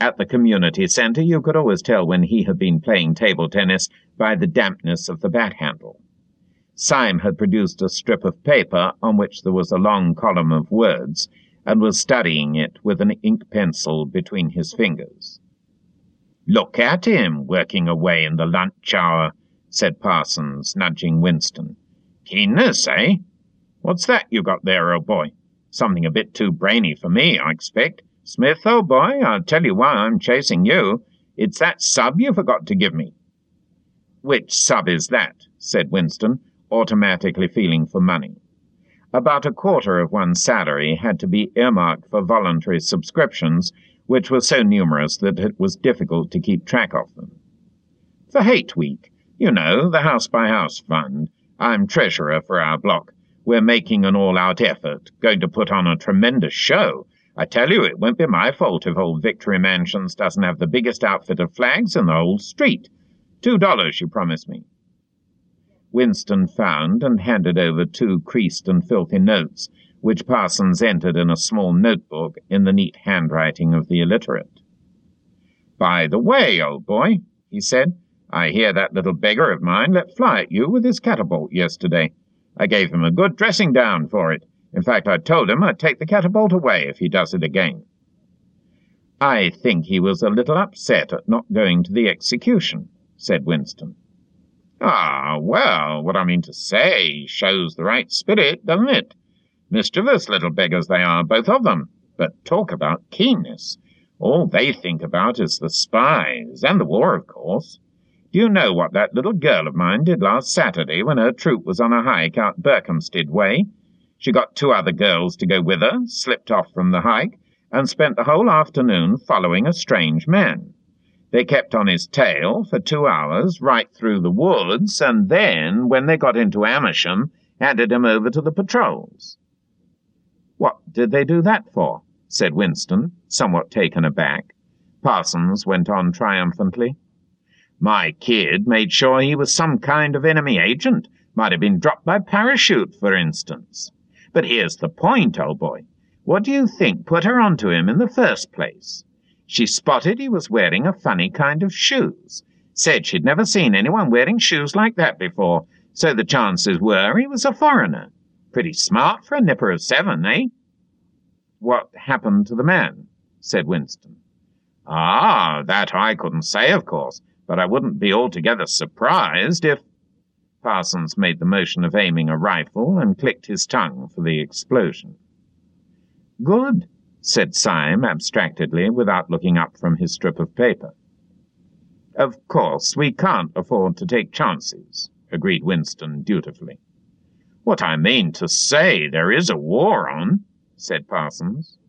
At the community centre you could always tell when he had been playing table tennis by the dampness of the bat handle. Syme had produced a strip of paper on which there was a long column of words, and was studying it with an ink pencil between his fingers. "Look at him, working away in the lunch hour," said Parsons, nudging Winston. "Keenness, eh? What's that you got there, old boy? Something a bit too brainy for me, I expect. Smith, old boy, I'll tell you why I'm chasing you. It's that sub you forgot to give me." "Which sub is that?" said Winston, automatically feeling for money. About a quarter of one's salary had to be earmarked for voluntary subscriptions, which were so numerous that it was difficult to keep track of them. "For Hate Week, you know, the house-by-house fund. I'm treasurer for our block. We're making an all-out effort, going to put on a tremendous show. I tell you, it won't be my fault if old Victory Mansions doesn't have the biggest outfit of flags in the whole street. $2 you promised me." Winston found and handed over 2 creased and filthy notes, which Parsons entered in a small notebook in the neat handwriting of the illiterate. "By the way, old boy," he said, "I hear that little beggar of mine let fly at you with his catapult yesterday. I gave him a good dressing down for it. In fact, I told him I'd take the catapult away if he does it again." "I think he was a little upset at not going to the execution," said Winston. "Ah, well, what I mean to say shows the right spirit, doesn't it? Mischievous little beggars they are, both of them. But talk about keenness. All they think about is the spies, and the war, of course. Do you know what that little girl of mine did last Saturday when her troop was on a hike out Berkhamsted way? She got 2 other girls to go with her, slipped off from the hike, and spent the whole afternoon following a strange man. They kept on his tail for 2 hours, right through the woods, and then, when they got into Amersham, handed him over to the patrols." "What did they do that for?" said Winston, somewhat taken aback. Parsons went on triumphantly. "My kid made sure he was some kind of enemy agent. Might have been dropped by parachute, for instance. But here's the point, old boy. What do you think put her onto him in the first place? She spotted he was wearing a funny kind of shoes. Said she'd never seen anyone wearing shoes like that before, so the chances were he was a foreigner. Pretty smart for a nipper of 7, eh?" "What happened to the man?" said Winston. "Ah, that I couldn't say, of course, but I wouldn't be altogether surprised if—" Parsons made the motion of aiming a rifle and clicked his tongue for the explosion. "Good," said Syme abstractedly, without looking up from his strip of paper. "Of course, we can't afford to take chances," agreed Winston dutifully. "What I mean to say, there is a war on," said Parsons.